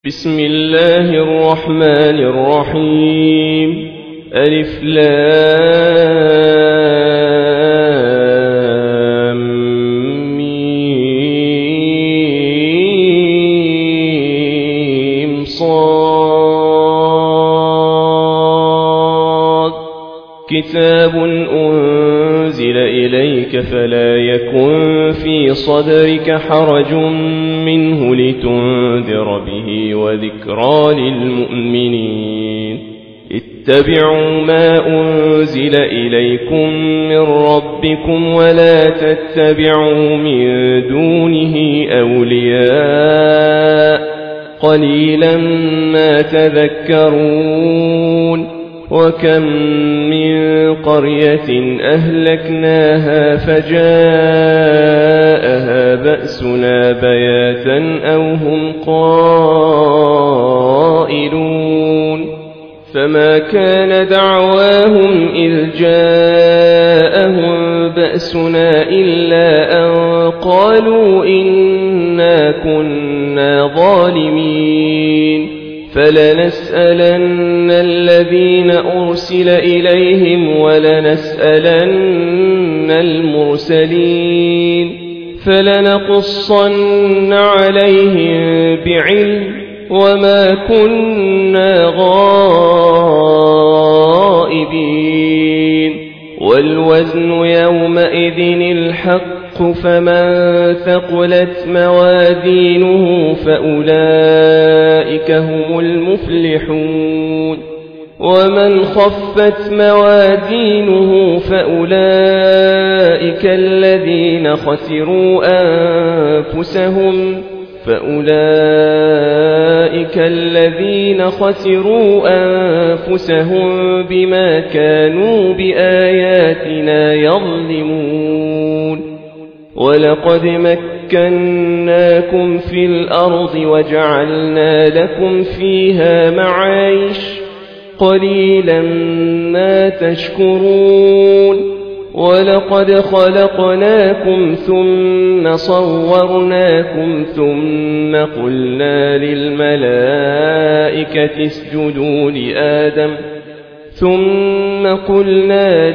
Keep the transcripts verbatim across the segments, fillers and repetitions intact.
بسم الله الرحمن الرحيم. ألف لام ميم صاد. كتاب أنزل إليك فلا يكن في صدرك حرج منه لتنذر به وذكرى للمؤمنين. اتبعوا ما أنزل إليكم من ربكم ولا تتبعوا من دونه أولياء قليلا ما تذكرون. وكم من قرية أهلكناها فجاءها بأسنا بياتا أو هم قائلون. فما كان دعواهم إذ جاءهم بأسنا إلا أن قالوا إنا كنا ظالمين. فلنسألن الذين أرسل إليهم ولنسألن المرسلين فلنقصن عليهم بعلم وما كنا غائبين. والوزن يومئذ الحق فمن ثقلت موازينه فأولئك هم المفلحون. ومن خفت موازينه فأولئك الذين خسروا أنفسهم فأولئك الذين خسروا أنفسهم بما كانوا بآياتنا يظلمون. ولقد مكناكم في الأرض وجعلنا لكم فيها معايش قليلا ما تشكرون. ولقد خلقناكم ثم صورناكم ثم قلنا للملائكة اسجدوا لآدم ثم قلنا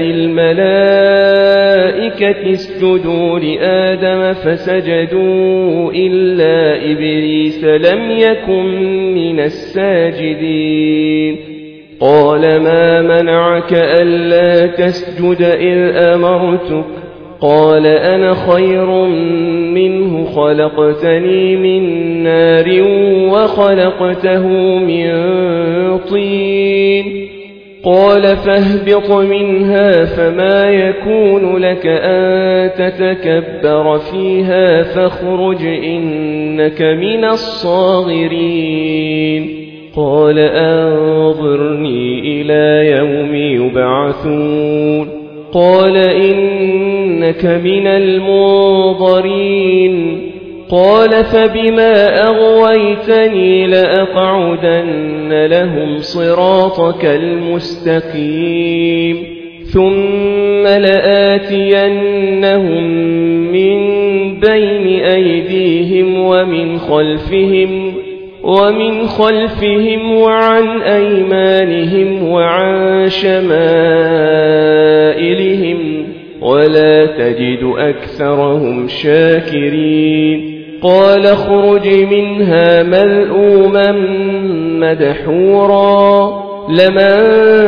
للملائكة اسجدوا لآدم فسجدوا إلا إبليس لم يكن من الساجدين. قال ما منعك ألا تسجد إذ أمرتك؟ قال أنا خير منه خلقتني من نار وخلقته من طين. قال فاهبط منها فما يكون لك أن تتكبر فيها فاخرج إنك من الصاغرين. قال أنظرني إلى يوم يبعثون. قال إنك من المنظرين. قال فبما أغويتني لأقعدن لهم صراطك المستقيم ثم لآتينهم من بين أيديهم ومن خلفهم ومن خلفهم وعن أيمانهم وعن شمائلهم ولا تجد أكثرهم شاكرين. قال اخرج منها مذءوما مدحورا لمن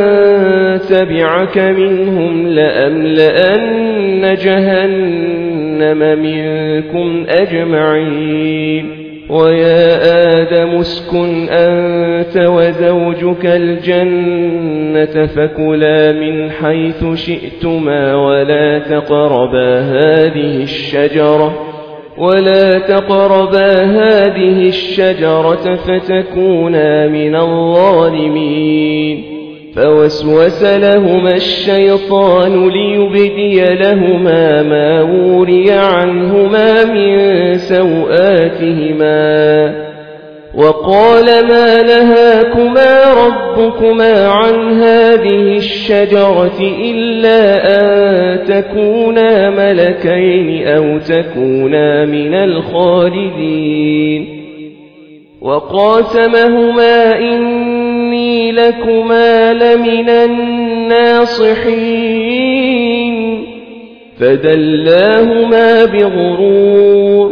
تبعك منهم لأملأن جهنم منكم أجمعين. ويا آدم اسكن أنت وزوجك الجنة فكلا من حيث شئتما ولا تقربا هذه الشجرة ولا تقربا هذه الشجرة فتكونا من الظالمين. فوسوس لهما الشيطان ليبدي لهما ما وري عنهما من سوآتهما وقال ما نهاكما ربكما عن هذه الشجرة إلا أن تكونا ملكين أو تكونا من الخالدين وقاسمهما إني لكما لمن الناصحين فدلاهما بغرور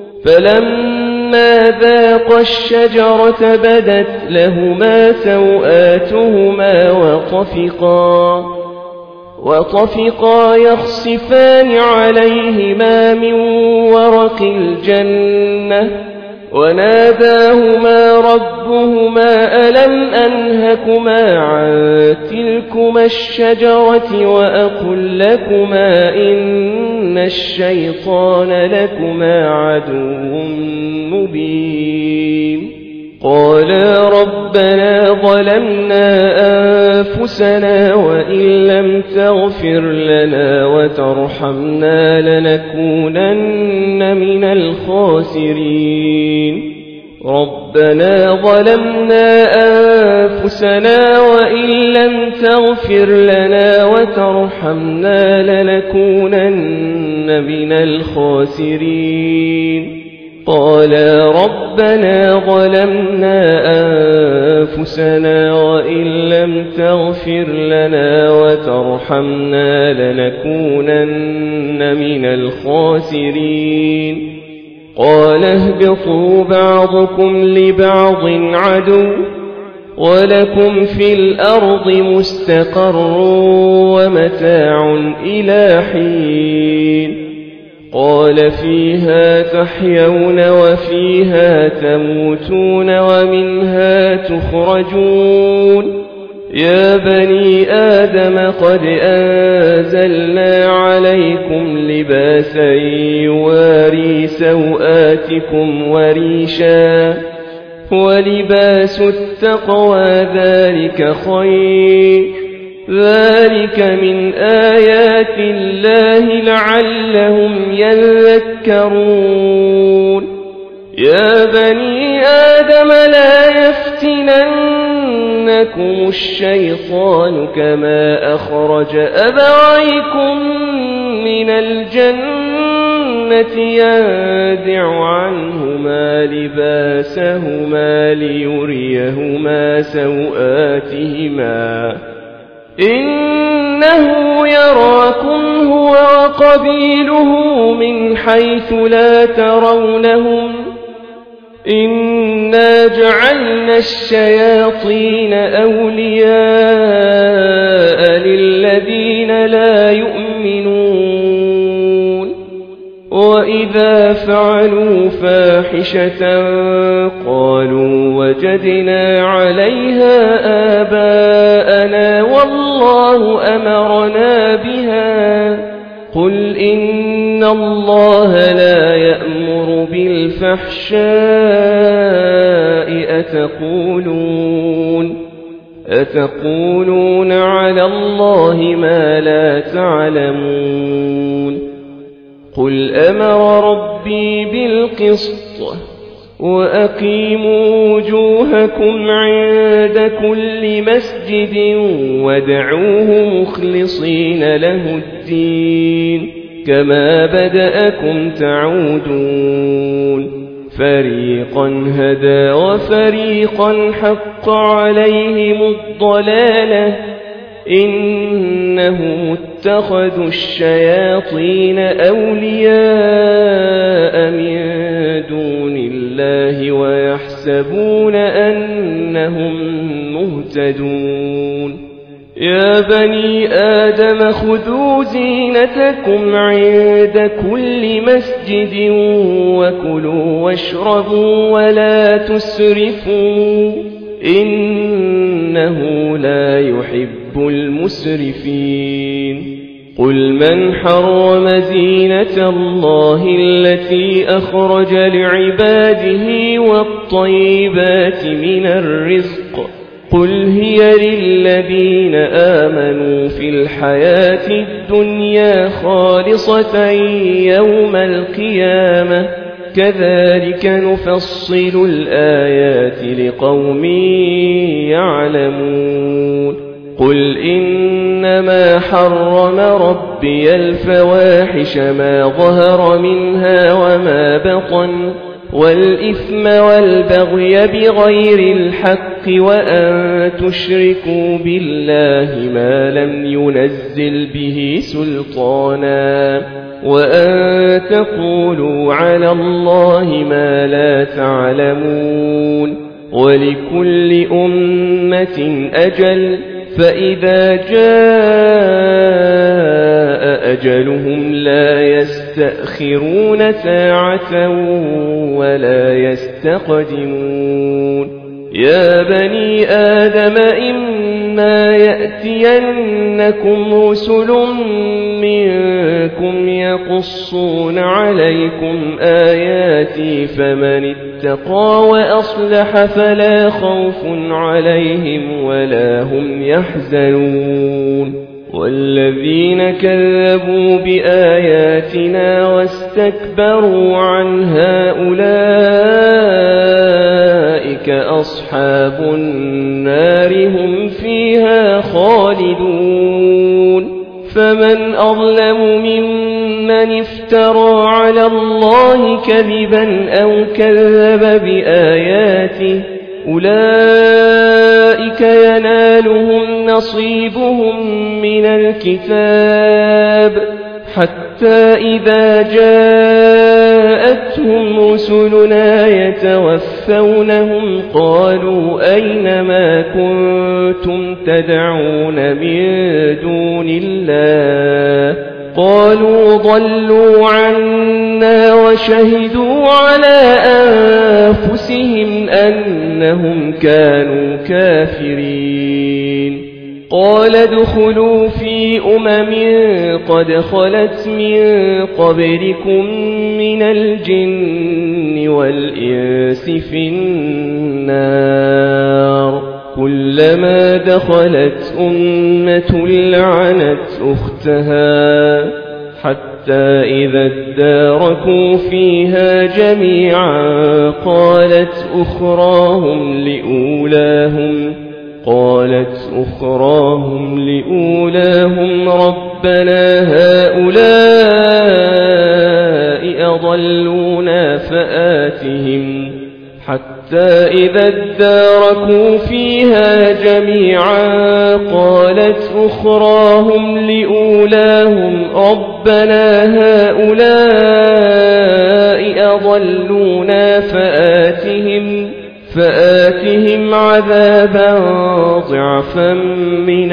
فلما ذاقا الشجرة بدت لهما سوآتهما وطفقا وطفقا يخصفان عليهما من ورق الجنة وناداهما ربهما ألم أنهكما عن تلكما الشجرة وأقل لكما إن الشيطان لكما عدو مبين قالا ربنا ظلمنا أنفسنا وإن لم تغفر لنا وترحمنا لنكونن من الخاسرين ربنا ظلمنا أنفسنا وإن لم تغفر لنا وترحمنا لنكونن من الخاسرين قالا ربنا ظلمنا أنفسنا وإن لم تغفر لنا وترحمنا لنكونن من الخاسرين قال اهبطوا بعضكم لبعض عدو ولكم في الأرض مستقر ومتاع إلى حين قال فيها تحيون وفيها تموتون ومنها تخرجون يا بني آدم قد أنزلنا عليكم لباسا يواري سوآتكم وريشا ولباس التقوى ذلك خير ذلك من آيات الله لعلهم يذكرون يا بني آدم لا يفتننكم الشيطان كما أخرج أبويكم من الجنة ينزع عنهما لباسهما ليريهما سوآتهما إنه يراكم هو وقبيله من حيث لا ترونهم إنا جعلنا الشياطين أولياء للذين لا يؤمنون وإذا فعلوا فاحشة قالوا وجدنا عليها آباءنا والله أمرنا بها قل إن الله لا يأمر بالفحشاء أتقولون أتقولون على الله ما لا تعلمون قل أمر ربي بالقسط وأقيموا وجوهكم عند كل مسجد وادعوه مخلصين له الدين كما بدأكم تعودون فريقا هدى وفريقا حق عليهم الضلالة إنهم اتخذوا الشياطين أولياء من دون الله ويحسبون أنهم مهتدون يا بني آدم خذوا زينتكم عند كل مسجد وكلوا واشربوا ولا تسرفوا إنه لا يحب المسرفين قل من حرم زينة الله التي أخرج لعباده والطيبات من الرزق قل هي للذين آمنوا في الحياة الدنيا خالصة يوم القيامة كذلك نفصل الآيات لقوم يعلمون قل إنما حرم ربي الفواحش ما ظهر منها وما بطن والإثم والبغي بغير الحق وأن تشركوا بالله ما لم ينزل به سلطانا وأن تقولوا على الله ما لا تعلمون ولكل أمة أجل فإذا جاء أجلهم لا يستأخرون ساعة ولا يستقدمون يا بني آدم إما يأتينكم رسل منكم يقصون عليكم آياتي فمن اتقى وأصلح فلا خوف عليهم ولا هم يحزنون والذين كذبوا بآياتنا واستكبروا عنها أولئك أصحاب النار هم فيها خالدون فمن أظلم ممن افترى على الله كذبا أو كذب بآياته أولئك ينالهم نصيبهم من الكتاب حتى إذا جاءتهم رسلنا يتوفونهم قالوا أين ما كنتم تدعون من دون الله قالوا ضلوا عنا وشهدوا على أنفسهم أنهم كانوا كافرين قال ادخلوا في أمم قد خلت من قبلكم من الجن والإنس في النار كلما دخلت أمة لعنت أختها حتى إذا اداركوا فيها جميعا قالت أخراهم لأولاهم قالت أخراهم لأولاهم ربنا هؤلاء أضلونا فآتهم حتى إذا اداركوا فيها جميعا قالت أخراهم لأولاهم ربنا هؤلاء أضلونا فآتهم فآتهم عذابا ضعفا من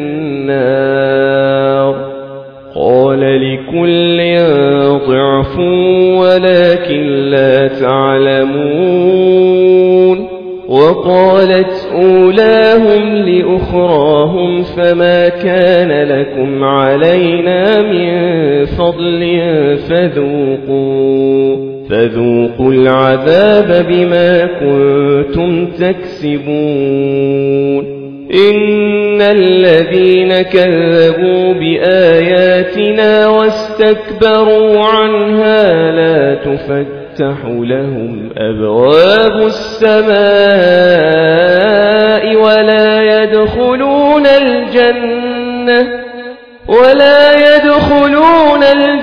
النار قال لكل ضعف ولكن لا تعلمون وقالت أولاهم لأخراهم فما كان لكم علينا من فضل فذوقوا فذوقوا العذاب بما كنتم تكسبون إن الذين كذبوا بآياتنا واستكبروا عنها لا تفتح لهم أبواب السماء ولا يدخلون الجنة ولا يدخلون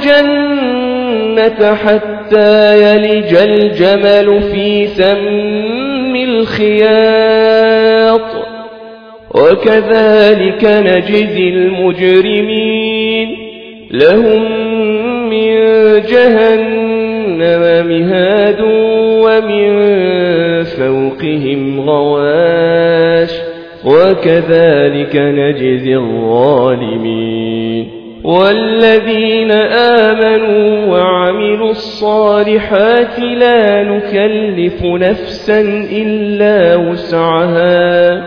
الجنة حتى يلج الجمل في سم الخياط وكذلك نجزي المجرمين لهم من جهنم مهاد ومن فوقهم غواش وكذلك نجزي الظالمين والذين آمنوا وعملوا الصالحات لا نكلف نفسا إلا وسعها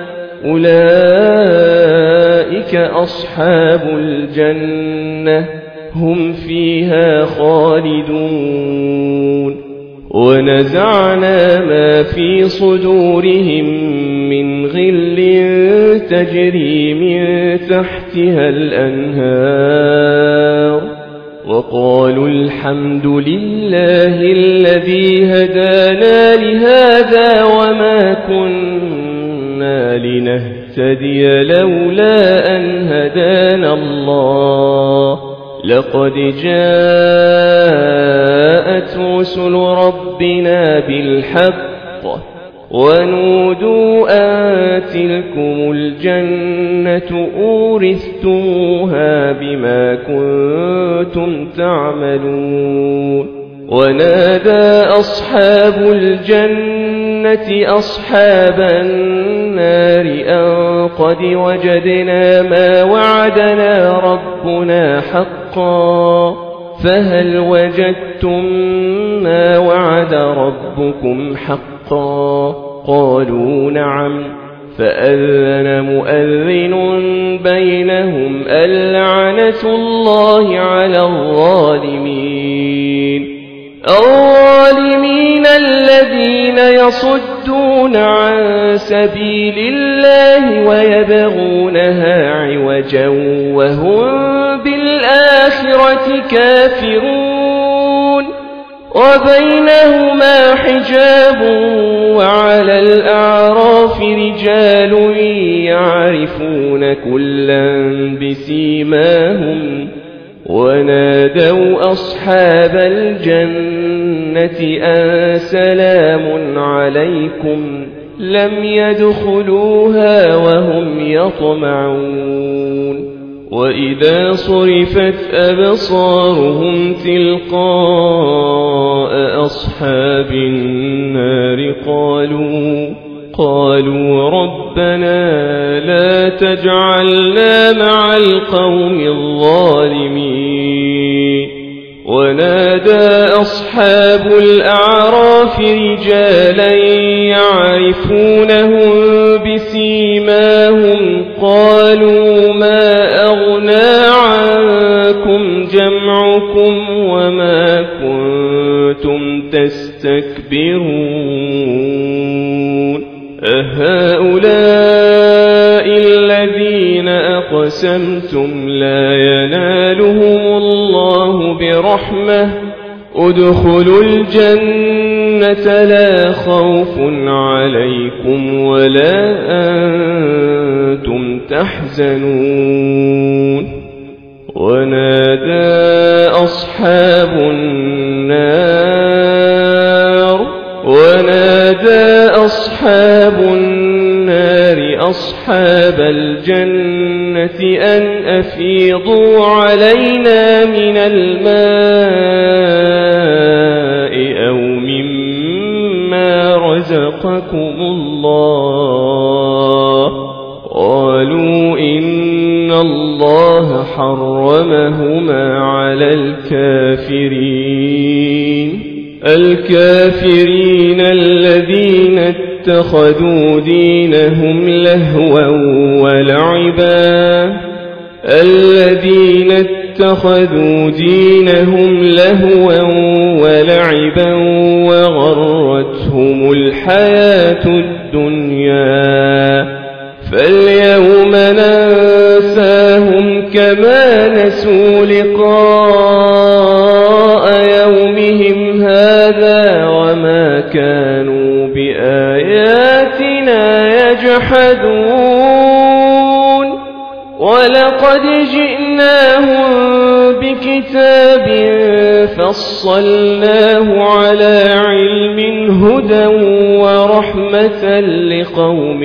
أولئك أصحاب الجنة هم فيها خالدون ونزعنا ما في صدورهم من غل تجري من تحتها الأنهار وقالوا الحمد لله الذي هدانا لهذا وما كنا لنهتدي لولا أن هدانا الله لقد جاءت رسل ربنا بالحق ونودوا أن تلكم الجنة أورثتموها بما كنتم تعملون ونادى أصحاب الجنة أصحاب النار أن قد وجدنا ما وعدنا ربنا حقا فهل وجدتم ما وعد ربكم حقا قالوا نعم فأذن مؤذن بينهم اللعنة الله على الظالمين الظالمين الذين يصدون عن سبيل الله ويبغونها عوجا وهم بالآخرة كافرون وبينهما حجاب وعلى الأعراف رجال يعرفون كلا بسيماهم ونادوا أصحاب الجنة أن سلام عليكم لم يدخلوها وهم يطمعون وإذا صرفت أبصارهم تلقاء أصحاب النار قالوا قالوا ربنا لا تجعلنا مع القوم الظالمين ونادى أصحاب الأعراف رجالا يعرفونهم بسيماهم قالوا ما أغنى عنكم جمعكم وما كنتم تستكبرون أهؤلاء الذين أقسمتم لا ينالهم الله برحمة ادخلوا الجنة لا خوف عليكم ولا أنتم تحزنون ونادى أصحاب النار ونادى أصحاب النار أصحاب الجنة أن أفيضوا علينا من الماء أو مما رزقكم الله قالوا إن الله حرمهما على الكافرين الكافرين الذين اتخذوا دينهم لهوا ولعبا الذين اتخذوا دينهم لهوا ولعبا وغرتهم الحياة الدنيا فاليوم ننساهم كما نسوا لقاء يومهم هذا وما كانوا بآياتنا يجحدون ولقد جئناهم بكتاب فصلناه على علم هدى ورحمة لقوم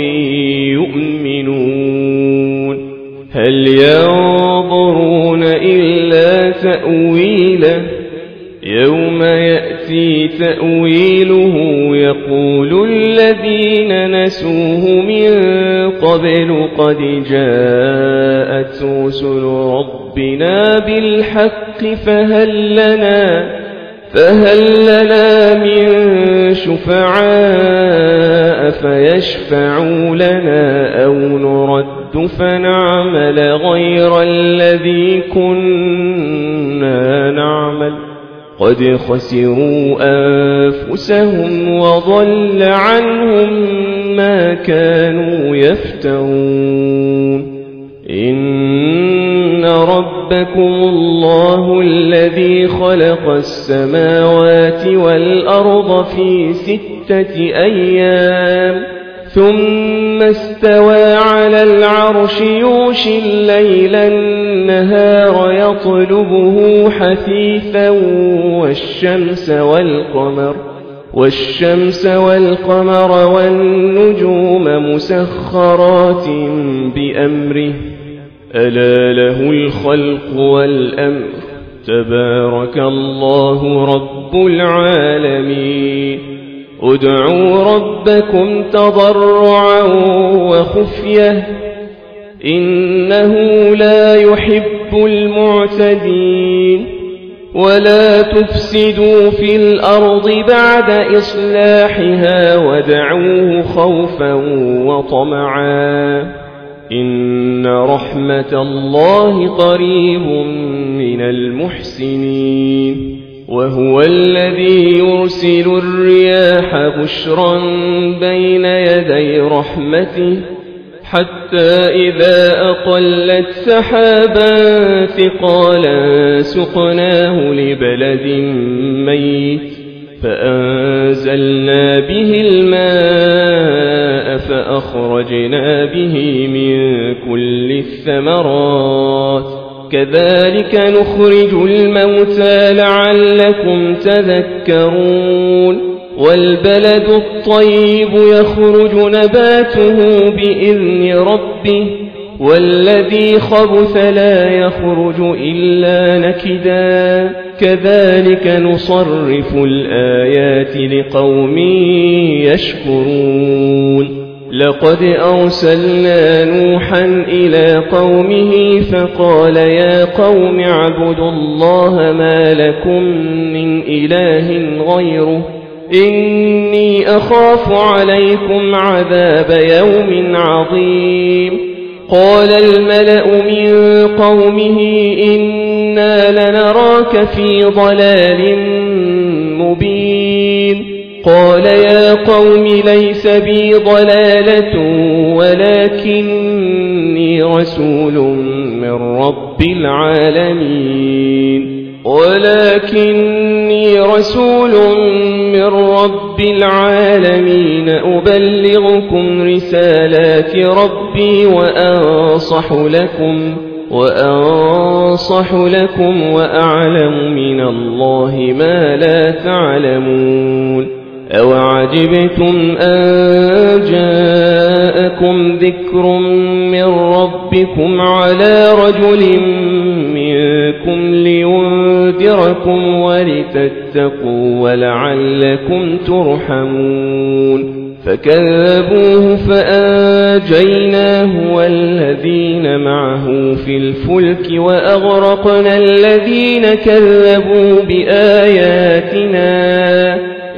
يؤمنون هل ينظرون إلا تأويله يوم يأتي تأويله يقول الذين نسوه من قبل قد جاءت رسل ربنا بالحق فهل لنا فهل لنا من شفعاء فيشفعوا لنا أو نرد فنعمل غير الذي كنا نعمل قد خسروا أنفسهم وضل عنهم ما كانوا يفترون إن ربكم الله الذي خلق السماوات والأرض في ستة أيام ثم استوى على العرش يغشي الليل النهار يطلبه حثيثا والشمس والقمر والشمس والقمر والنجوم مسخرات بأمره ألا له الخلق والأمر تبارك الله رب العالمين ادعوا ربكم تضرعا وخفية إنه لا يحب المعتدين ولا تفسدوا في الأرض بعد إصلاحها وادعوه خوفا وطمعا إن رحمة الله قريب من المحسنين وهو الذي يرسل الرياح بشرا بين يدي رحمته حتى إذا أقلت سحابا ثقالا سقناه لبلد ميت فأنزلنا به الماء فأخرجنا به من كل الثمرات كذلك نخرج الموتى لعلكم تذكرون والبلد الطيب يخرج نباته بإذن ربه والذي خبث لا يخرج إلا نكدا كذلك نصرف الآيات لقوم يشكرون لقد أرسلنا نوحا إلى قومه فقال يا قوم اعبدوا الله ما لكم من إله غيره إني أخاف عليكم عذاب يوم عظيم قال الملأ من قومه إنا لنراك في ضلال مبين قال يا قوم ليس بي ضلالة ولكني رسول من رب العالمين ولكني رسول من رب العالمين أبلغكم رسالات ربي وأنصح لكم وأنصح لكم وأعلم من الله ما لا تعلمون أوعجبتم أن جاءكم ذكر من ربكم على رجل منكم لينذركم ولتتقوا ولعلكم ترحمون فكذبوه فأنجيناه والذين معه في الفلك وأغرقنا الذين كذبوا بآياتنا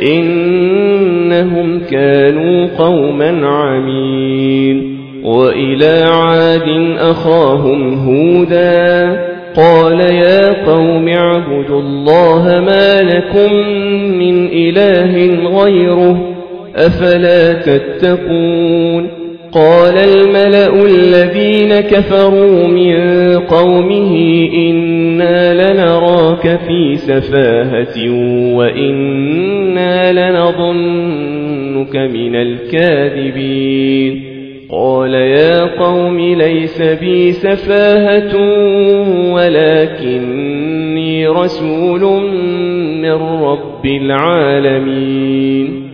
إنهم كانوا قوما عمين وإلى عاد أخاهم هودا قال يا قوم اعبدوا الله ما لكم من إله غيره أفلا تتقون قال الملأ الذين كفروا من قومه إنا لنراك في سفاهة وإنا لنظنك من الكاذبين قال يا قوم ليس بي سفاهة ولكني رسول من رب العالمين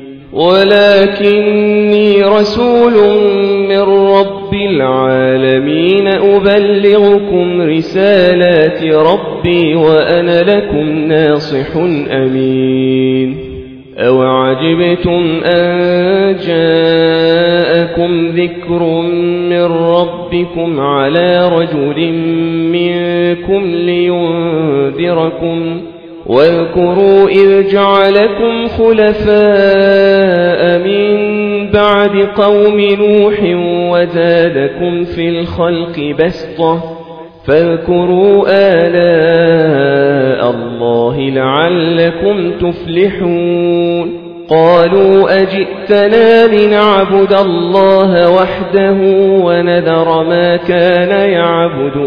ولكني رسول من رب العالمين أبلغكم رسالات ربي وأنا لكم ناصح أمين أوعجبتم أن جاءكم ذكر من ربكم على رجل منكم لينذركم واذكروا إذ جعلكم خلفاء من بعد قوم نوح وزادكم في الخلق بسطة فاذكروا آلاء الله لعلكم تفلحون قالوا أجئتنا لنعبد الله وحده ونذر ما كان يعبد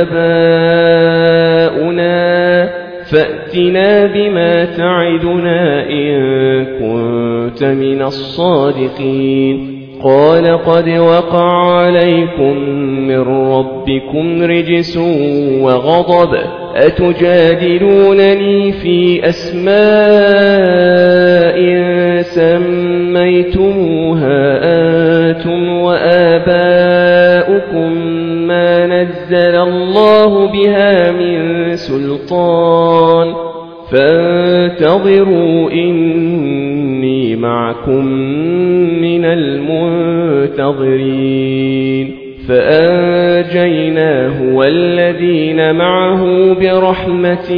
آباؤنا فأتنا بما تعدنا إن كنت من الصادقين قال قد وقع عليكم من ربكم رجس وغضب أتجادلونني في أسماء سميتموها أنتم وآباؤكم ما نزل الله بها من سلطان فانتظروا إني معكم من المنتظرين فأنجيناه والذين معه برحمة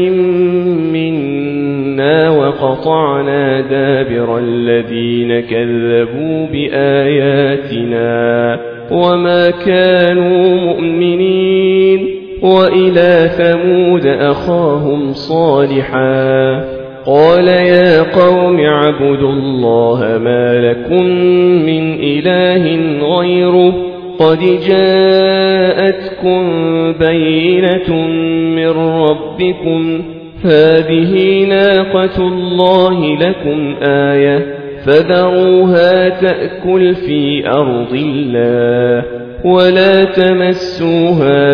منا وقطعنا دابر الذين كذبوا بآياتنا وما كانوا مؤمنين وإلى ثمود أخاهم صالحا قال يا قوم اعبدوا الله ما لكم من إله غيره قد جاءتكم بينة من ربكم هذه ناقة الله لكم آية فذروها تأكل في أرض الله ولا تمسوها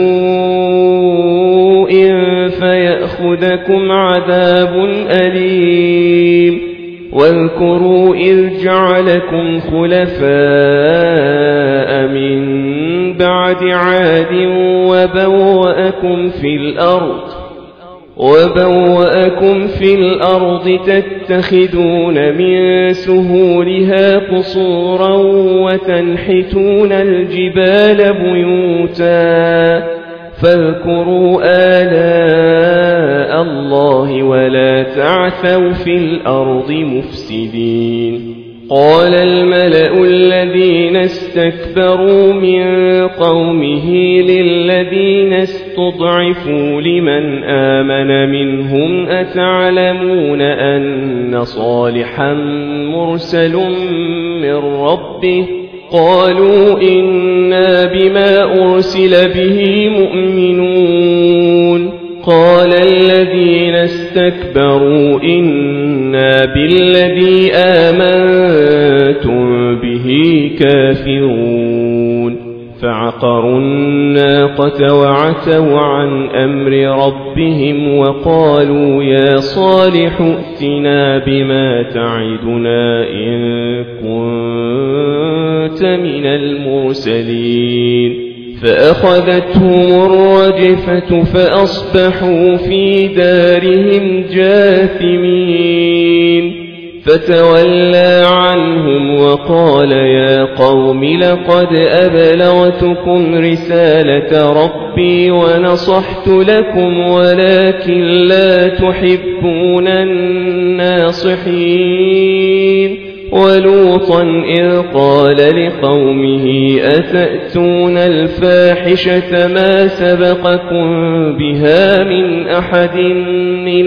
بسوء فيأخذكم عذاب أليم واذكروا إذ جعلكم خلفاء من بعد عاد وبوأكم في الأرض وبوأكم في الأرض تتخذون من سهولها قصورا وتنحتون الجبال بيوتا فاذكروا آلاء الله ولا تعثوا في الأرض مفسدين قال الملأ الذين استكبروا من قومه للذين استضعفوا لمن آمن منهم أتعلمون أن صالحا مرسل من ربه قالوا إنا بما أرسل به مؤمنون قال الذين استكبروا إنا بالذي آمنتم به كافرون فعقروا الناقة وعتوا عن أمر ربهم وقالوا يا صالح ائتنا بما تعدنا إن كنت من المرسلين فأخذتهم الرجفة فأصبحوا في دارهم جاثمين فتولى عنهم وقال يا قوم لقد أبلغتكم رسالة ربي ونصحت لكم ولكن لا تحبون الناصحين ولوطا إذ قال لقومه أتأتون الفاحشة ما سبقكم بها من أحد من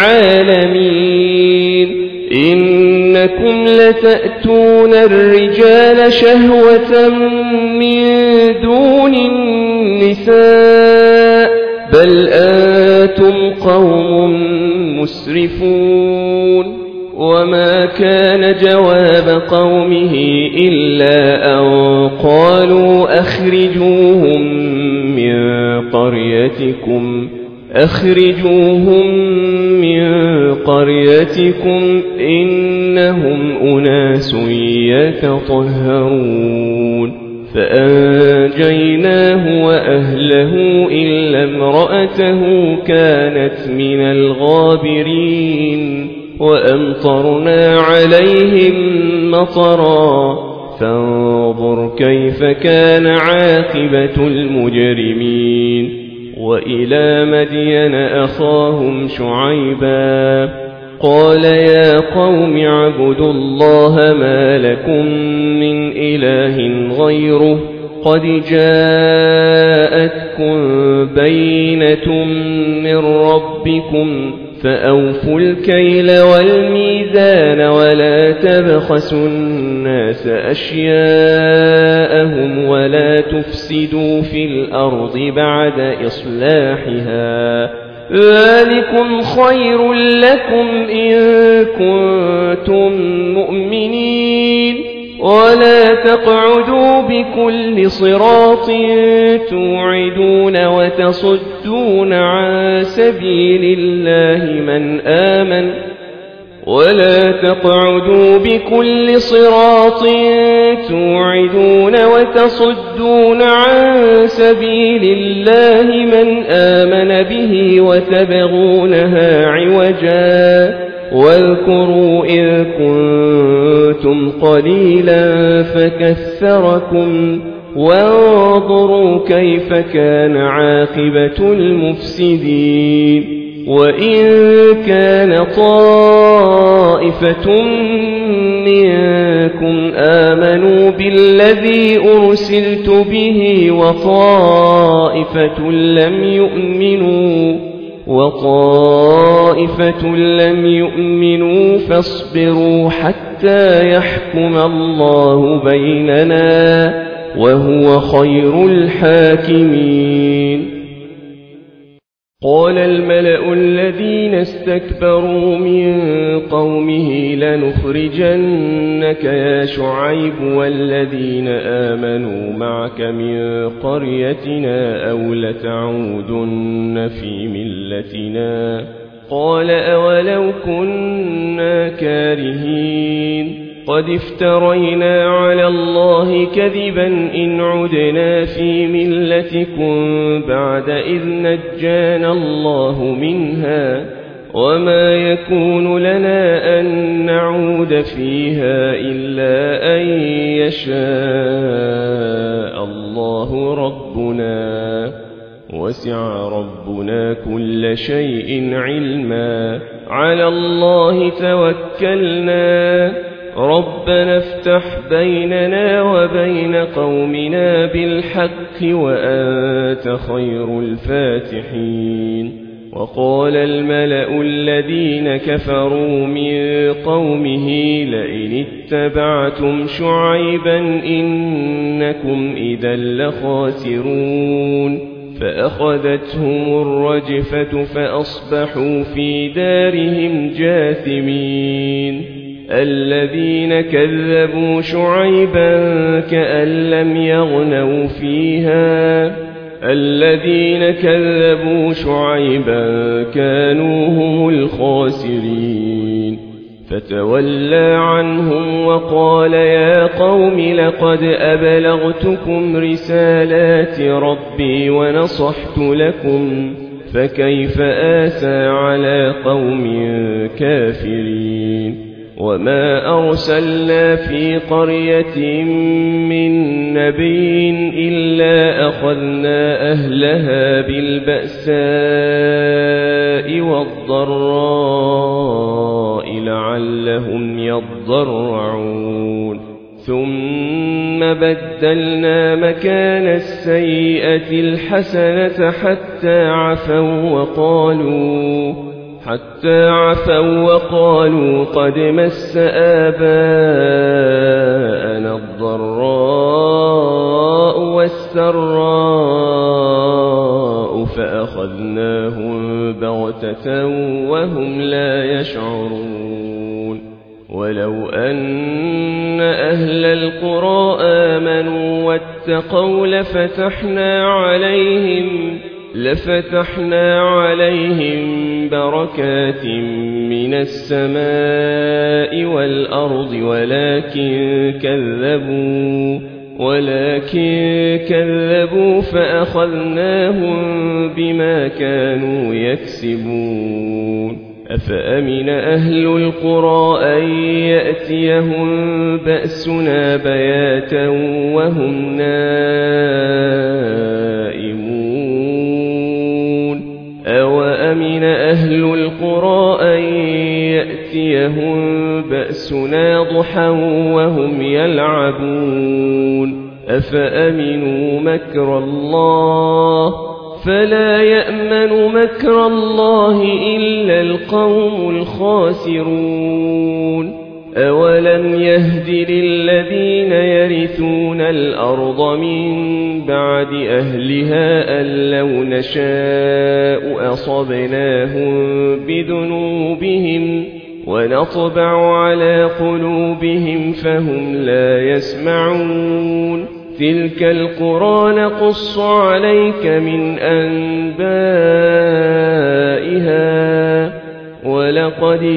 العالمين إنكم لتأتون الرجال شهوة من دون النساء بل أنتم قوم مسرفون وما كان جواب قومه إلا أن قالوا أخرجوهم من قريتكم أخرجوهم من قريتكم إنهم أناس يتطهرون فأنجيناه وأهله إلا امرأته كانت من الغابرين وأمطرنا عليهم مطرا فانظر كيف كان عاقبة المجرمين وإلى مدين أخاهم شعيبا قال يا قوم اعبدوا الله ما لكم من إله غيره قد جاءتكم بينة من ربكم فأوفوا الكيل والميزان ولا تبخسوا الناس أشياءهم ولا تفسدوا في الأرض بعد إصلاحها ذلكم خير لكم إن كنتم مؤمنين ولا تقعدوا بكل صراط توعدون وتصدون عن سبيل الله من آمن ولا تقعدوا بكل صراط توعدون وتصدون عن سبيل الله من آمن به وتبغونها عوجا واذكروا إذ كنتم قليلا فكثركم وانظروا كيف كان عاقبة المفسدين وإن كان طائفة منكم آمنوا بالذي أرسلت به وطائفة لم يؤمنوا وطائفة لم يؤمنوا فاصبروا حتى يحكم الله بيننا وهو خير الحاكمين. قال الملأ الذين استكبروا من قومه لنخرجنك يا شعيب والذين آمنوا معك من قريتنا أو لتعودن في ملتنا قال أولو كنا كارهين قد افترينا على الله كذبا إن عدنا في ملتكم بعد إذ نجانا الله منها وما يكون لنا أن نعود فيها إلا أن يشاء الله ربنا وسع ربنا كل شيء علما على الله توكلنا ربنا افتح بيننا وبين قومنا بالحق وأنت خير الفاتحين. وقال الملأ الذين كفروا من قومه لئن اتبعتم شعيبا إنكم إذا لخاسرون فأخذتهم الرجفة فأصبحوا في دارهم جاثمين. الذين كذبوا شعيبا كأن لم يغنوا فيها الذين كذبوا شعيبا كانوا هم الخاسرين فتولى عنهم وقال يا قوم لقد أبلغتكم رسالات ربي ونصحت لكم فكيف آسى على قوم كافرين. وما أرسلنا في قرية من نبي إلا أخذنا أهلها بالبأساء والضراء لعلهم يضرعون ثم بدلنا مكان السيئة الحسنة حتى عفوا وقالوا حتى عفوا وقالوا قد مس آباءنا الضراء والسراء فأخذناهم بغتة وهم لا يشعرون. ولو أن أهل القرى آمنوا واتقوا لفتحنا عليهم لفتحنا عليهم بركات من السماء والأرض ولكن كذبوا ولكن كذبوا فأخذناهم بما كانوا يكسبون. أفأمن أهل القرى أن يأتيهم بأسنا بياتا وهم نائمون أوأمن أهل القرى أن يأتيهم بأسنا ضحى وهم يلعبون أفأمنوا مكر الله فلا يأمن مكر الله إلا القوم الخاسرون. أولم يهد للذين يرثون الأرض من بعد أهلها أن لو نشاء أصبناهم بذنوبهم ونطبع على قلوبهم فهم لا يسمعون تلك القرى نقص عليك من أنبائها ولقد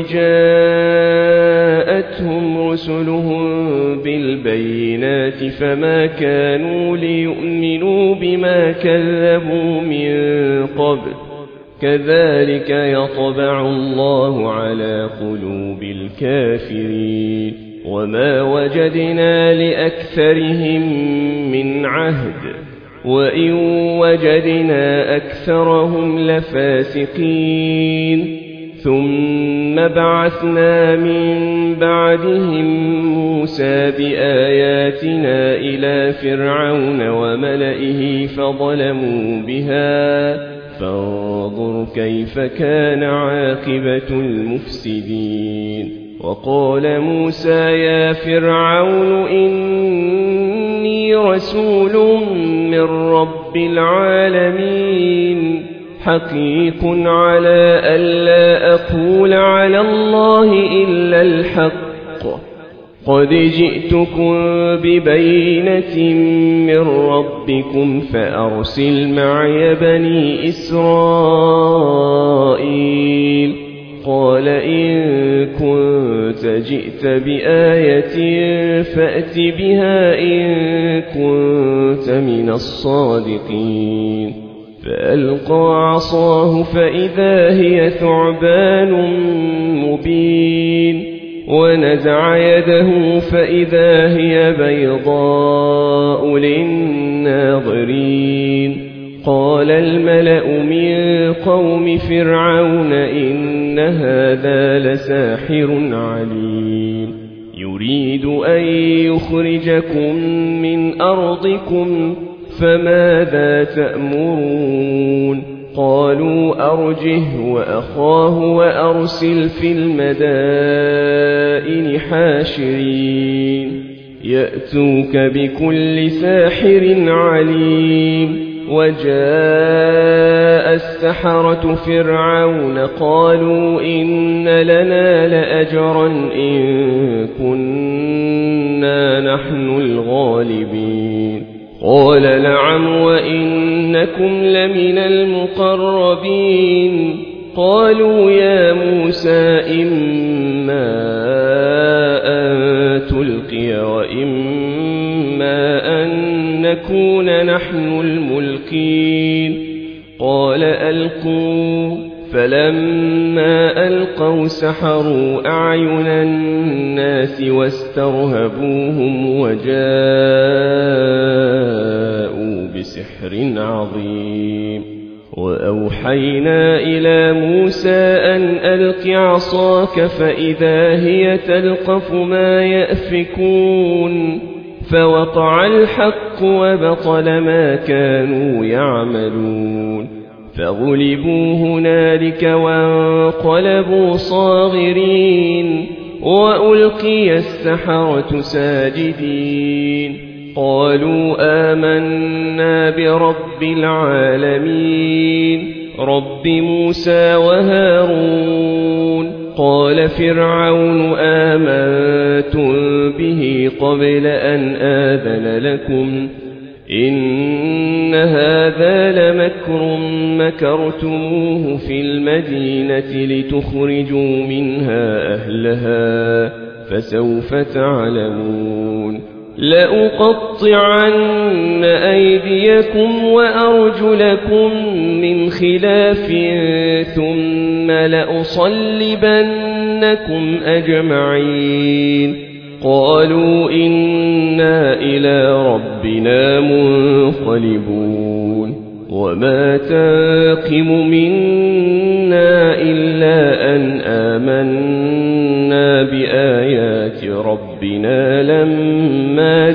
جاءتهم رسلهم بالبينات فما كانوا ليؤمنوا بما كذبوا من قبل كذلك يطبع الله على قلوب الكافرين وما وجدنا لأكثرهم من عهد وإن وجدنا أكثرهم لفاسقين ثم بعثنا من بعدهم موسى بآياتنا إلى فرعون وملئه فظلموا بها فانظر كيف كان عاقبة المفسدين وقال موسى يا فرعون إني رسول من رب العالمين حقيق على ألا أقول على الله إلا الحق قد جئتكم ببينة من ربكم فأرسل معي بني إسرائيل قال إن كنت جئت بآية فأت بها إن كنت من الصادقين فألقى عصاه فإذا هي ثعبان مبين ونزع يده فإذا هي بيضاء للناظرين قال الملأ من قوم فرعون إن هذا لساحر عليم يريد أن يخرجكم من أرضكم فماذا تأمرون قالوا أرجه وأخاه وأرسل في المدائن حاشرين يأتوك بكل ساحر عليم وجاء السحرة فرعون قالوا إن لنا لأجرا إن كنا نحن الغالبين قال نعم وإنكم لمن المقربين قالوا يا موسى إما أن تلقي وإما أن نكون نحن الملقين قال ألقوا فلما ألقوا سحروا أعين الناس واسترهبوهم وجاءوا بسحر عظيم وأوحينا إلى موسى أن ألق عصاك فإذا هي تلقف ما يأفكون فوقع الحق وبطل ما كانوا يعملون فغلبوا هنالك وانقلبوا صاغرين وألقي السحرة ساجدين قالوا آمنا برب العالمين رب موسى وهارون قال فرعون آمنتم به قبل أن آذن لكم إن هذا لمكر مكرتموه في المدينة لتخرجوا منها أهلها فسوف تعلمون لأقطعن أيديكم وأرجلكم من خلاف ثم لأصلبنكم أجمعين قالوا إنا إلى ربنا منقلبون وما تنقم منا إلا أن آمنا بآيات ربنا لما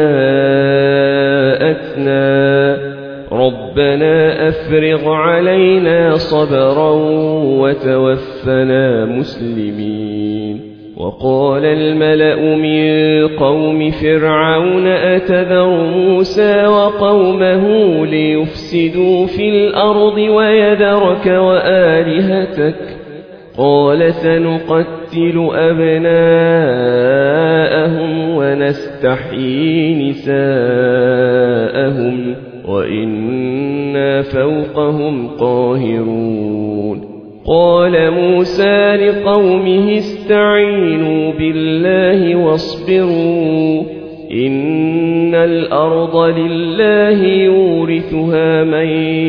جاءتنا ربنا أفرغ علينا صبرا وتوفنا مسلمين وقال الملأ من قوم فرعون أتذر موسى وقومه ليفسدوا في الأرض ويذرك وآلهتك قال سنقتل أبناءهم ونستحيي نساءهم وإنا فوقهم قاهرون قال موسى لقومه استعينوا بالله واصبروا إن الأرض لله يورثها من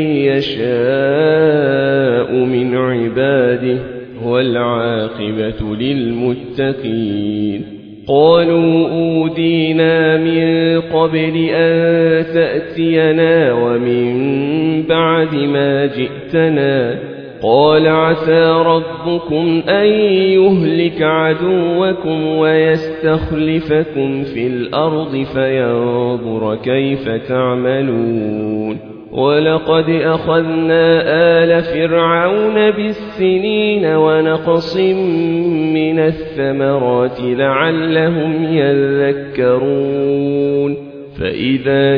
يشاء من عباده والعاقبة للمتقين قالوا أودينا من قبل أن تأتينا ومن بعد ما جئتنا قال عسى ربكم أن يهلك عدوكم ويستخلفكم في الأرض فينظر كيف تعملون ولقد أخذنا آل فرعون بالسنين ونقص من الثمرات لعلهم يذكرون فإذا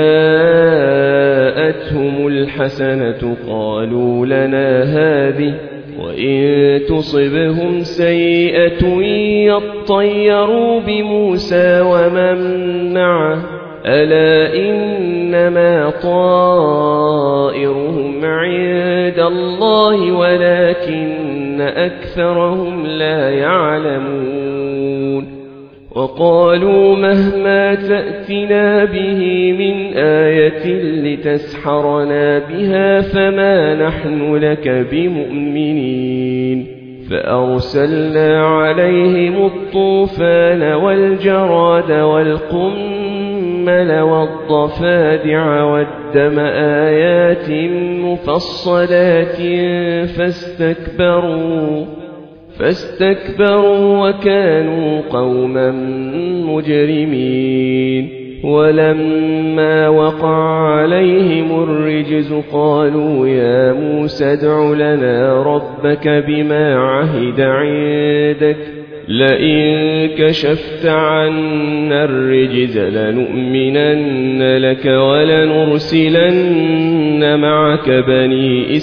جاءتهم الحسنة قالوا لنا هذه وإن تصبهم سيئة يطيروا بموسى ومن معه ألا إنما طائرهم عند الله ولكن أكثرهم لا يعلمون وقالوا مهما تأتنا به من آية لتسحرنا بها فما نحن لك بمؤمنين فأرسلنا عليهم الطوفان والجراد والقمل والضفادع والدم آيات مفصلات فاستكبروا فاستكبروا وكانوا قوما مجرمين ولما وقع عليهم الرجز قالوا يا موسى ادع لنا ربك بما عهد عندك لئن كشفت عنا الرجز لنؤمنن لك ولنرسلن معك بني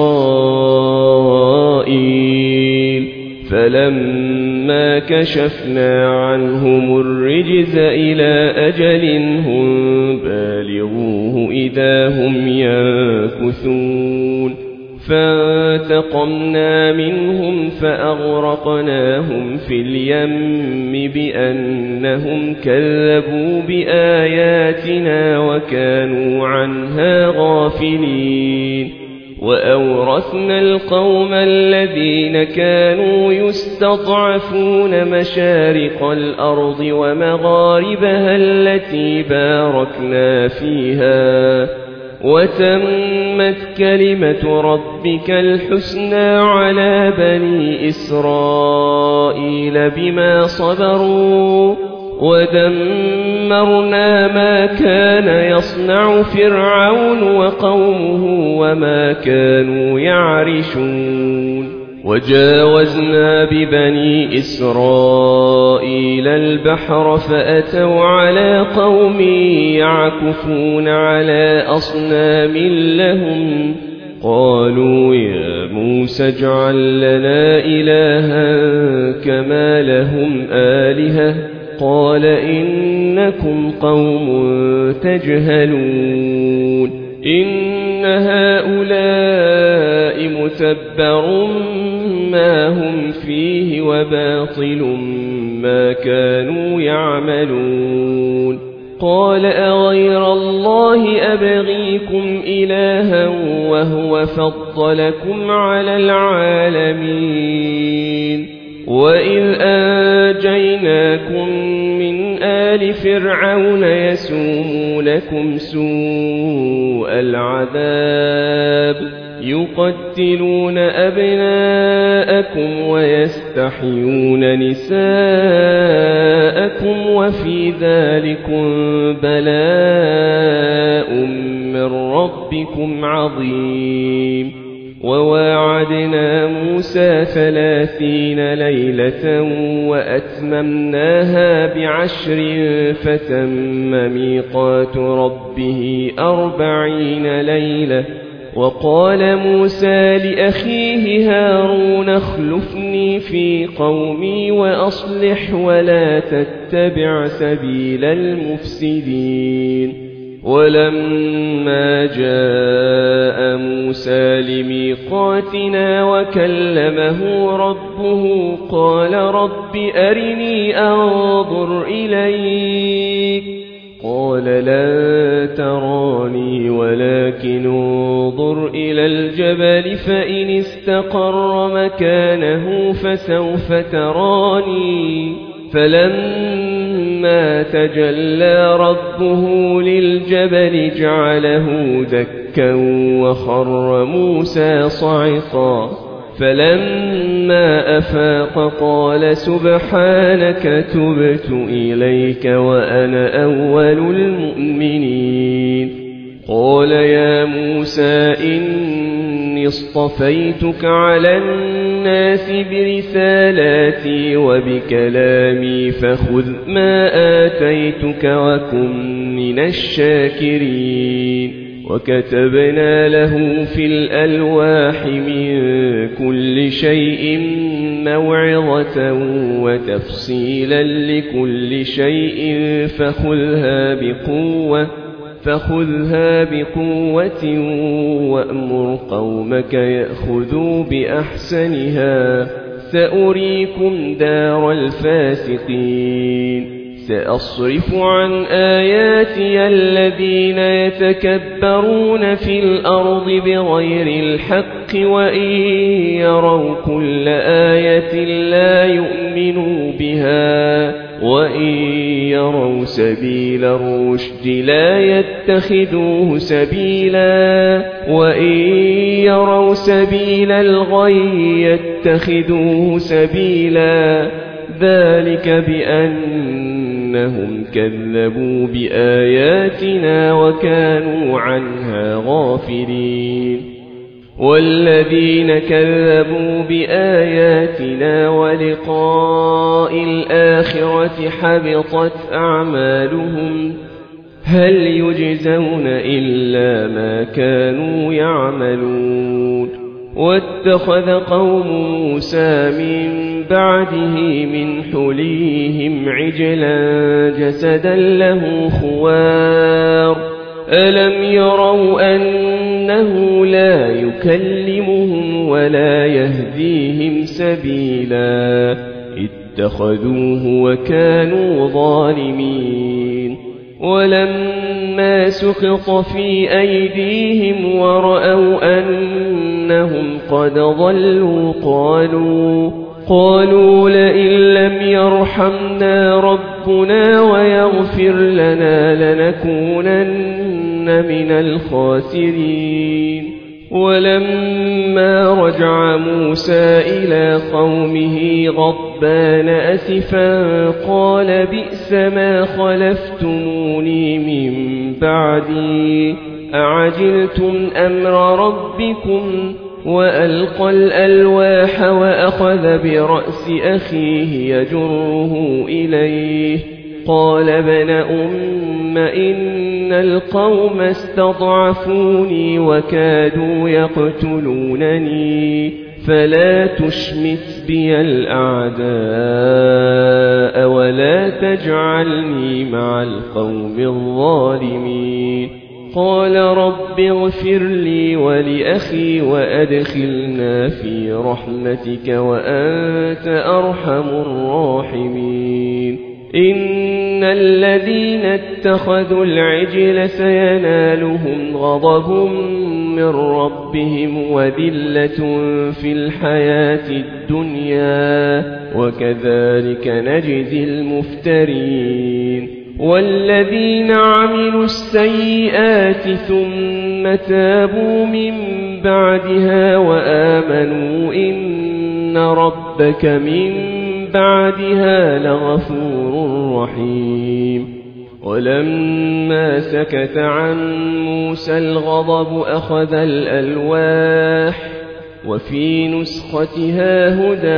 إسرائيل فلما كشفنا عنهم الرجز إلى أجل هم بالغوه إذا هم ينكثون فانتقمنا منهم فأغرقناهم في اليم بأنهم كذبوا بآياتنا وكانوا عنها غافلين وأورثنا القوم الذين كانوا يستضعفون مشارق الأرض ومغاربها التي باركنا فيها وتمت كلمة ربك الحسنى على بني إسرائيل بما صبروا ودمرنا ما كان يصنع فرعون وقومه وما كانوا يعرشون وجاوزنا ببني إسرائيل البحر فأتوا على قوم يعكفون على أصنام لهم قالوا يا موسى اجعل لنا إلها كما لهم آلهة قال إنكم قوم تجهلون إن هؤلاء متبر ما هم فيه وباطل ما كانوا يعملون قال أغير الله أبغيكم إلها وهو فضلكم على العالمين وإذ أنجيناكم من آل فرعون يسومونكم سوء العذاب يقتلون أبناءكم ويستحيون نساءكم وفي ذلكم بلاء من ربكم عظيم وواعدنا موسى ثلاثين ليلة وأتممناها بعشر فتم ميقات ربه أربعين ليلة وقال موسى لأخيه هارون اخلفني في قومي وأصلح ولا تتبع سبيل المفسدين ولما جاء موسى لميقاتنا وكلمه ربه قال رب أرني أنظر إليك قال لا تراني ولكن انظر إلى الجبل فإن استقر مكانه فسوف تراني فلما تجلى ربه للجبل جعله دكا وخر موسى صعقا فلما أفاق قال سبحانك تبت إليك وأنا أول المؤمنين قال يا موسى إني اصطفيتك على الناس برسالاتي وبكلامي فخذ ما آتيتك وكن من الشاكرين وكتبنا له في الألواح من كل شيء موعظة وتفصيلا لكل شيء فخذها بقوة فخذها بقوة وأمر قومك يأخذوا بأحسنها سأريكم دار الفاسقين سأصرف عن آياتي الذين يتكبرون في الأرض بغير الحق وإن يروا كل آية لا يؤمنوا بها وإن يروا سبيل الرشد لا يتخذوه سبيلا وإن يروا سبيل الغي يتخذوه سبيلا ذلك بأنهم كذبوا بآياتنا وكانوا عنها غافلين والذين كذبوا بآياتنا ولقاء الآخرة حبطت أعمالهم هل يجزون إلا ما كانوا يعملون واتخذ قوم موسى من بعده من حليهم عجلا جسدا له خوار ألم يروا أنه لا يكلمهم ولا يهديهم سبيلا اتخذوه وكانوا ظالمين ولما سقط في أيديهم ورأوا أنهم قد ضلوا قالوا قالوا لئن لم يرحمنا ربنا ويغفر لنا لنكونن من الخاسرين ولما رجع موسى إلى قومه غضبان أسفا قال بئس ما خلفتموني من بعدي أعجلتم أمر ربكم وألقى الألواح وأخذ برأس أخيه يجره إليه قال ابن أم إن القوم استضعفوني وكادوا يقتلونني فلا تشمت بي الأعداء ولا تجعلني مع القوم الظالمين قال رب اغفر لي ولأخي وأدخلنا في رحمتك وأنت أرحم الراحمين إن الذين اتخذوا العجل سينالهم غضب من ربهم وذلة في الحياة الدنيا وكذلك نجزي المفترين والذين عملوا السيئات ثم تابوا من بعدها وآمنوا إن ربك من بعدها لغفور رحيم ولما سكت عن موسى الغضب أخذ الألواح وفي نسختها هدى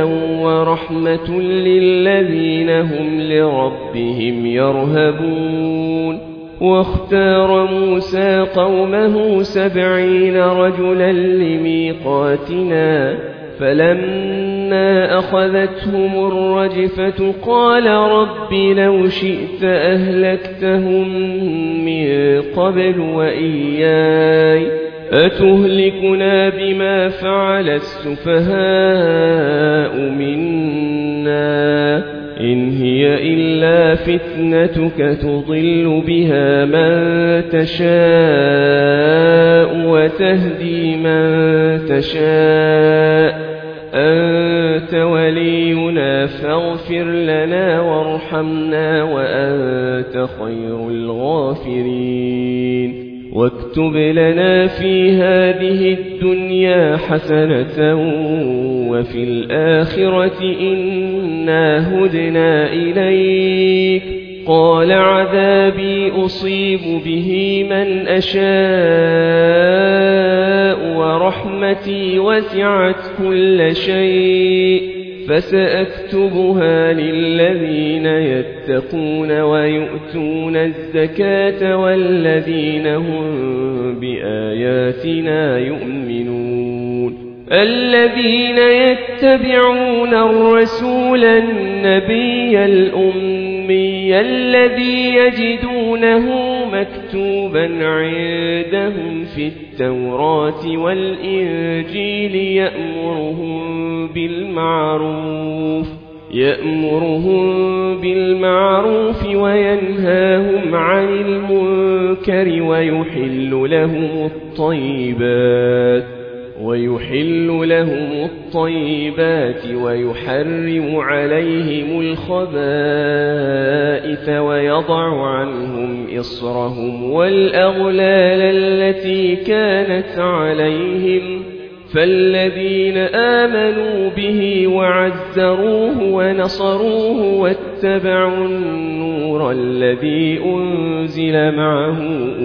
ورحمة للذين هم لربهم يرهبون واختار موسى قومه سبعين رجلا لميقاتنا فلما أخذتهم الرجفة قال رب لو شئت أهلكتهم من قبل وإياي أتهلكنا بما فعل السفهاء منا إن هي إلا فتنتك تضل بها من تشاء وتهدي من تشاء أنت ولينا فاغفر لنا وارحمنا وأنت خير الغافرين واكتب لنا في هذه الدنيا حسنة وفي الآخرة إنا هدنا إليك قال عذابي أصيب به من أشاء ورحمتي وسعت كل شيء فسأكتبها للذين يتقون ويؤتون الزكاة والذين هم بآياتنا يؤمنون الذين يتبعون الرسول النبي الأمي الذي يجدونه مكتوبا عندهم في التوراة والإنجيل يأمرهم بالمعروف يأمرهم بالمعروف وينهاهم عن المنكر ويحل لهم الطيبات ويحل لهم الطيبات ويحرم عليهم الخبائث ويضع عنهم إصرهم والأغلال التي كانت عليهم فالذين آمنوا به وعزروه ونصروه واتبعوا النور الذي أنزل معه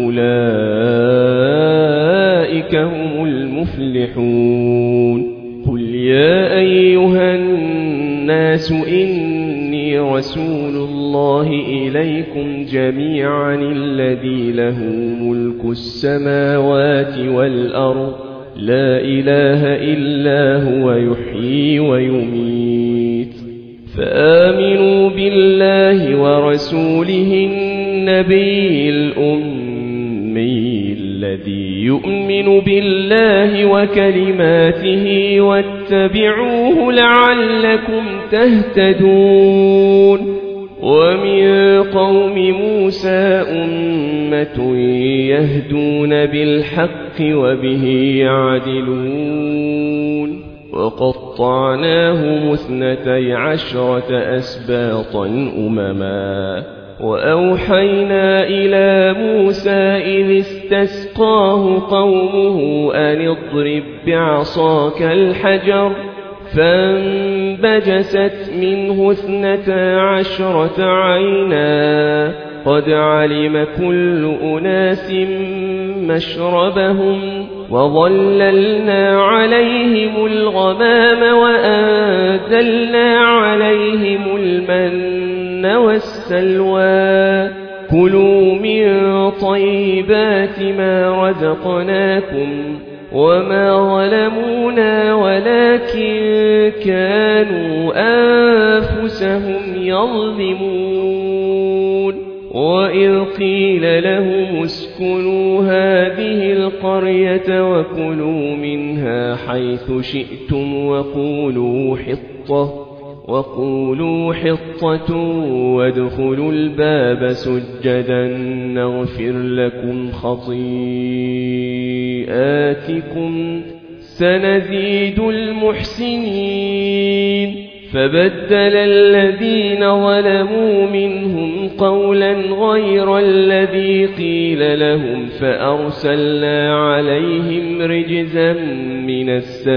أولئك هم المفلحون قل يا أيها الناس إني رسول الله إليكم جميعا الذي له ملك السماوات والأرض لا إله إلا هو يحيي ويميت فآمنوا بالله ورسوله النبي الأمي الذي يؤمن بالله وكلماته واتبعوه لعلكم تهتدون ومن قوم موسى أمة يهدون بالحق وبه يعدلون وقطعناهم اثنتي عشرة أسباطا أمما وأوحينا إلى موسى إذ استسقاه قومه أن اضرب بعصاك الحجر فانبجست منه اثنتا عشرة عينا قد علم كل أناس مشربهم وظللنا عليهم الغمام وأنزلنا عليهم المن والسلوى كلوا من طيبات ما رزقناكم وما ظلمونا ولكن كانوا أنفسهم يظلمون وإذ قيل لهم اسكنوا هذه القرية وكلوا منها حيث شئتم وقولوا حطة وقولوا حطة وادخلوا الباب سجدا نغفر لكم خطيئاتكم سنزيد المحسنين فبدل الذين ظلموا منهم قولا غير الذي قيل لهم فأرسلنا عليهم رجزا من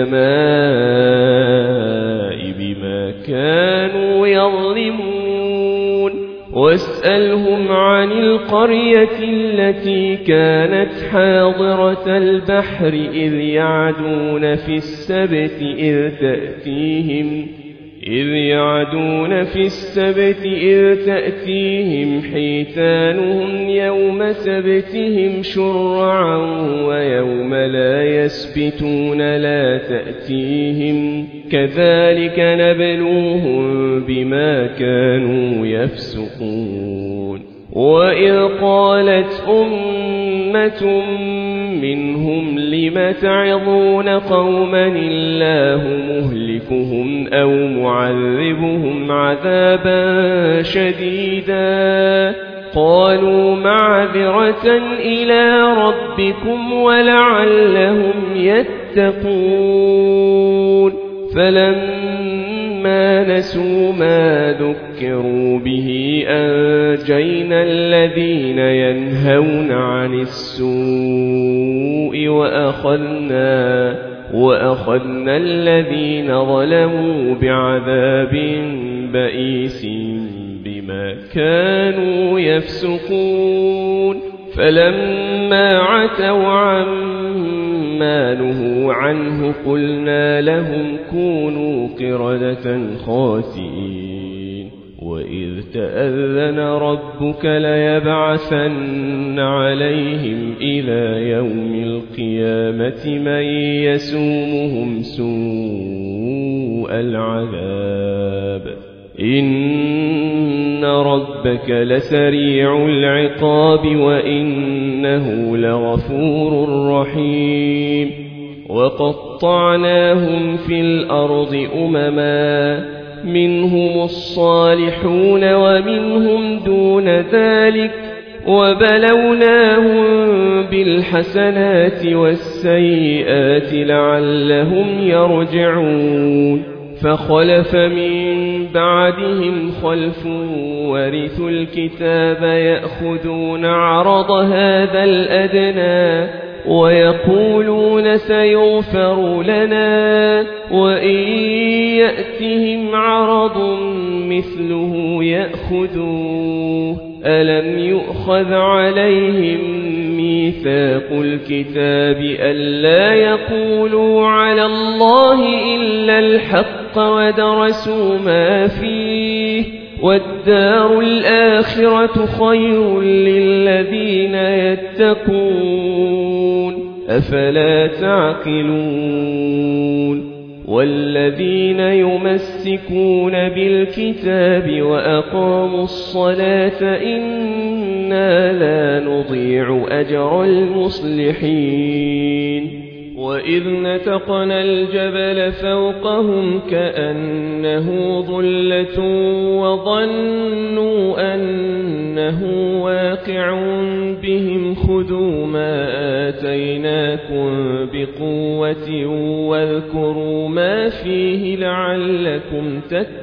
السماء بما كانوا يظلمون واسألهم عن القرية التي كانت حاضرة البحر إذ يعدون في السبت إذ تأتيهم إذ يعدون في السبت إذ تأتيهم حيتانهم يوم سبتهم شرعا ويوم لا يسبتون لا تأتيهم كذلك نبلوهم بما كانوا يفسقون وإذ قالت أمة منهم لم تعظون قوما الله مهلكهم أو معذبهم عذابا شديدا قالوا معذرة إلى ربكم ولعلهم يتقون فلما نسوا ما ذكروا به أنجينا الذين ينهون عن السوء وأخذنا, وأخذنا الذين ظلموا بعذاب بئيس بما كانوا يفسقون فلما عتوا عما نهوا عنه قلنا لهم كونوا قردة خاسئين وإذ تأذن ربك ليبعثن عليهم إلى يوم القيامة من يسومهم سوء العذاب إن ربك لسريع العقاب وإنه لغفور رحيم وقطعناهم في الأرض أمما منهم الصالحون ومنهم دون ذلك وبلوناهم بالحسنات والسيئات لعلهم يرجعون فخلف من بعدهم خلف ورثوا الكتاب يأخذون عرض هذا الأدنى ويقولون سيغفر لنا وإن يأتهم عرض مثله يأخذوه ألم يؤخذ عليهم ميثاق الكتاب ألا يقولوا على الله إلا الحق ودرسوا ما فيه والدار الآخرة خير للذين يتقون أفلا تعقلون والذين يمسكون بالكتاب وأقاموا الصلاة إنا لا نضيع أجر المصلحين وإذ نتقنا الجبل فوقهم كأنه ظلة وظنوا أنه واقع بهم خذوا ما آتيناكم بقوة واذكروا ما فيه لعلكم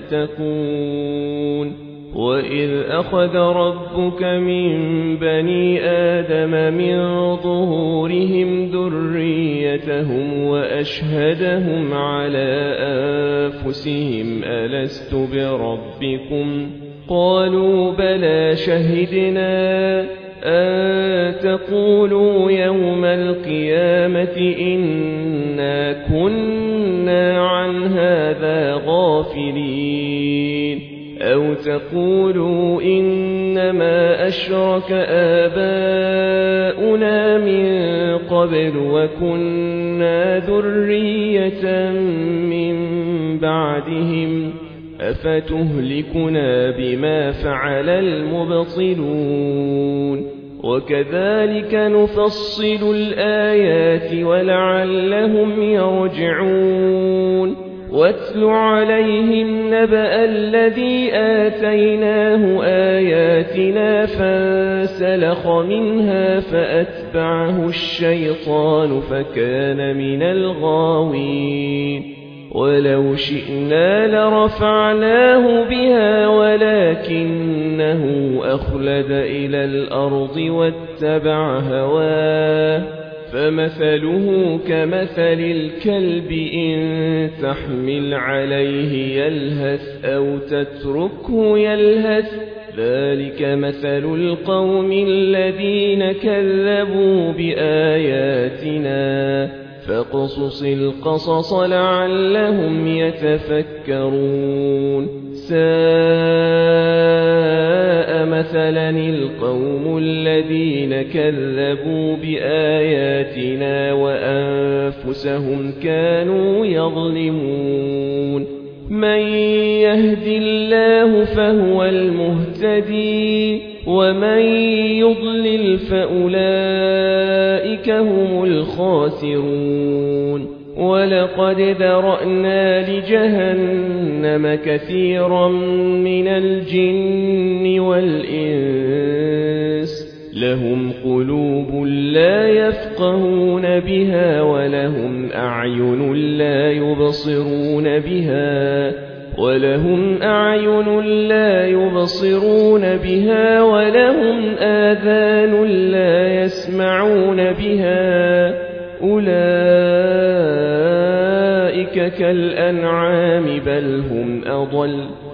تتقون وإذ أخذ ربك من بني آدم من ظهورهم ذريتهم وأشهدهم على أنفسهم ألست بربكم قالوا بلى شهدنا أن تقولوا يوم القيامة إنا كنا عن هذا غافلين أو تقولوا إنما أشرك آباؤنا من قبل وكنا ذرية من بعدهم أفتهلكنا بما فعل المبطلون وكذلك نفصل الآيات ولعلهم يرجعون واتل عليهم نبأ الذي آتيناه آياتنا فانسلخ منها فأتبعه الشيطان فكان من الغاوين ولو شئنا لرفعناه بها ولكنه أخلد إلى الأرض واتبع هواه فمثله كمثل الكلب إن تحمل عليه يلهث أو تتركه يلهث ذلك مثل القوم الذين كذبوا بآياتنا فاقصص القصص لعلهم يتفكرون ساء مثلا القوم الذين كذبوا بآياتنا وأنفسهم كانوا يظلمون من يهد الله فهو المهتدي ومن يضلل فأولئك هم الخاسرون ولقد ذرأنا لجهنم كثيرا من الجن والإنس لهم قلوب لا يفقهون بها ولهم أعين لا يبصرون بها ولهم أعين لا يبصرون بها ولهم آذان لا يسمعون بها أولئك كالأنعام بل هم أضل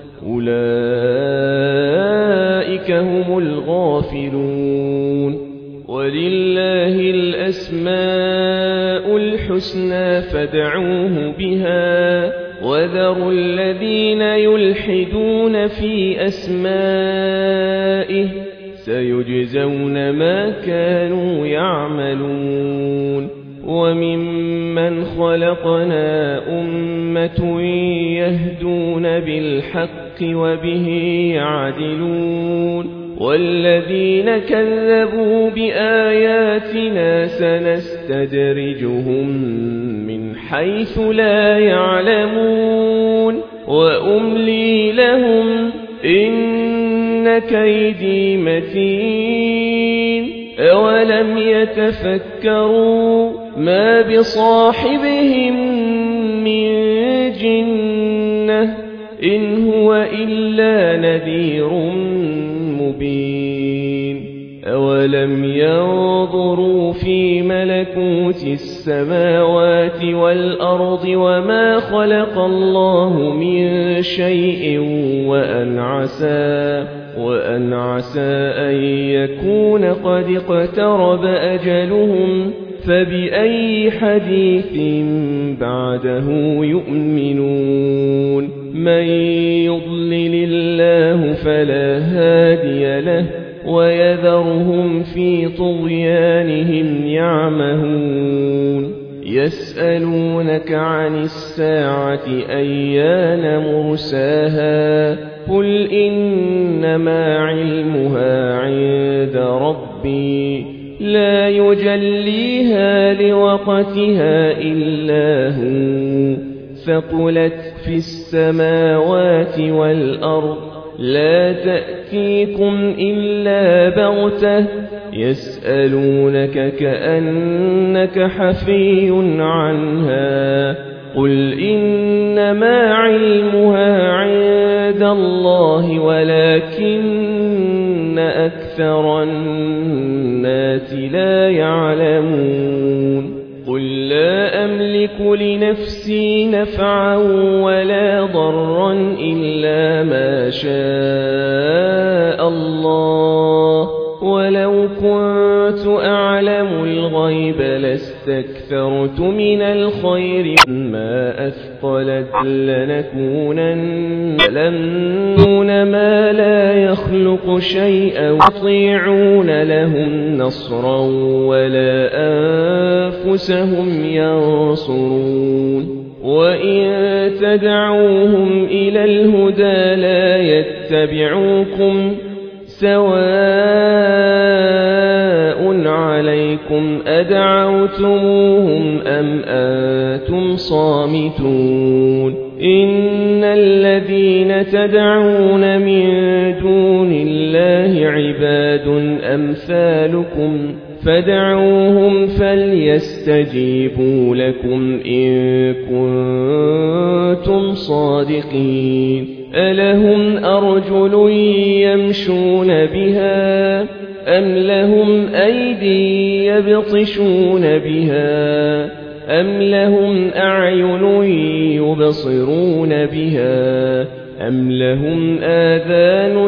أولئك هم الغافلون ولله الأسماء الحسنى فادعوه بها وذروا الذين يلحدون في أسمائه سيجزون ما كانوا يعملون وممن خلقنا أمة يهدون بالحق وبه يعدلون والذين كذبوا بآياتنا سنستدرجهم من حيث لا يعلمون وأملي لهم إن كيدي متين أولم يتفكروا ما بصاحبهم من جنة إن هو إلا نذير مبين أولم ينظروا في ملكوت السماوات والأرض وما خلق الله من شيء وأن عسى وأن عسى أن يكون قد اقترب أجلهم فبأي حديث بعده يؤمنون من يضلل الله فلا هادي له ويذرهم في طغيانهم يعمهون يسألونك عن الساعة أيان مرساها قل إنما علمها عند ربي لا يجليها لوقتها إلا هو ثقلت في السماوات والأرض لا تأتيكم إلا بغتة يسألونك كأنك حفي عنها قل إنما علمها عند الله ولكن أكثر الناس لا يعلمون قل لا أملك لنفسي نفعا ولا ضرا إلا ما شاء الله ولو كنت أعلم الغيب لاستكثرت من الخير ما أثقلت لنكونن لنكون ما لا يخلق شيئا يطيعون لهم نصرا ولا أنفسهم ينصرون وإن تدعوهم إلى الهدى لا يتبعوكم سواء عليكم أدعوتموهم أم أنتم صامتون إن الذين تدعون من دون الله عباد أمثالكم فادعوهم فليستجيبوا لكم إن كنتم صادقين ألهم أرجل يمشون بها أم لهم أيدي يبطشون بها أم لهم أعين يبصرون بها أم لهم آذان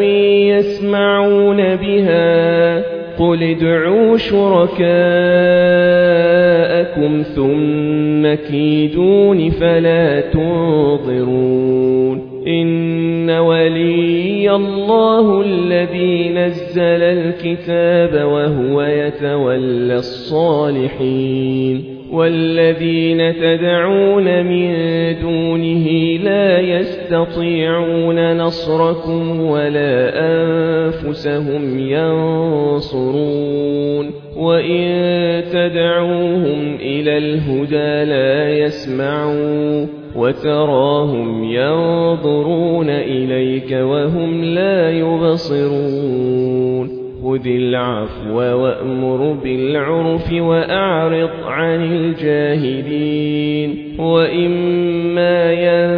يسمعون بها قل ادعوا شركاءكم جاءكم ثم كيدون فلا تنظرون إن ولي الله الذي نزل الكتاب وهو يتولى الصالحين والذين تدعون من دونه لا يستطيعون نصركم ولا أنفسهم ينصرون وإن تدعوهم إلى الهدى لا يسمعون وتراهم ينظرون إليك وهم لا يبصرون خذ العفو وأمر بالعرف وأعرض عن الجاهلين وإما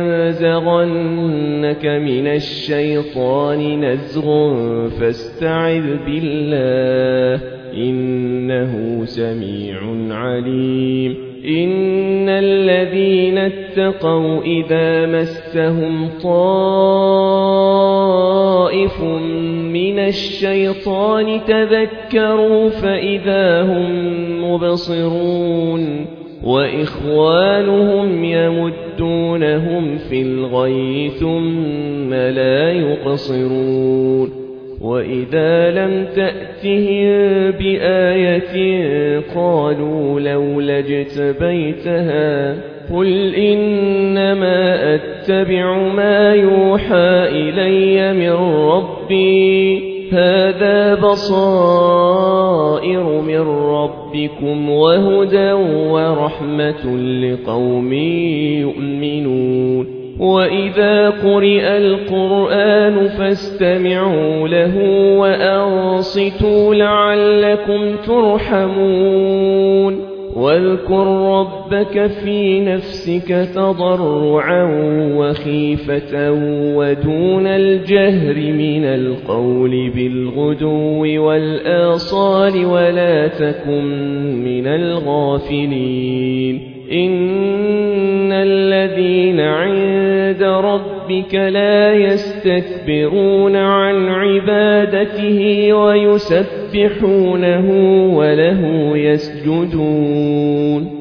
ينزغنك من الشيطان نزغ فاستعذ بالله إنه سميع عليم إن الذين اتقوا إذا مسهم طائف من الشيطان تذكروا فإذا هم مبصرون وإخوانهم يمدونهم في الغي ثم لا يقصرون وإذا لم تأتهم بآية قالوا لولا اجتبيتها قل إنما أتبع ما يوحى إلي من ربي هذا بصائر من ربكم وهدى ورحمة لقوم يؤمنون وإذا قرئ القرآن فاستمعوا له وأنصتوا لعلكم ترحمون واذكر ربك في نفسك تضرعا وخيفة ودون الجهر من القول بالغدو والآصال ولا تكن من الغافلين إن الذين عند ربك لا يستكبرون عن عبادته ويسبحونه وله يسجدون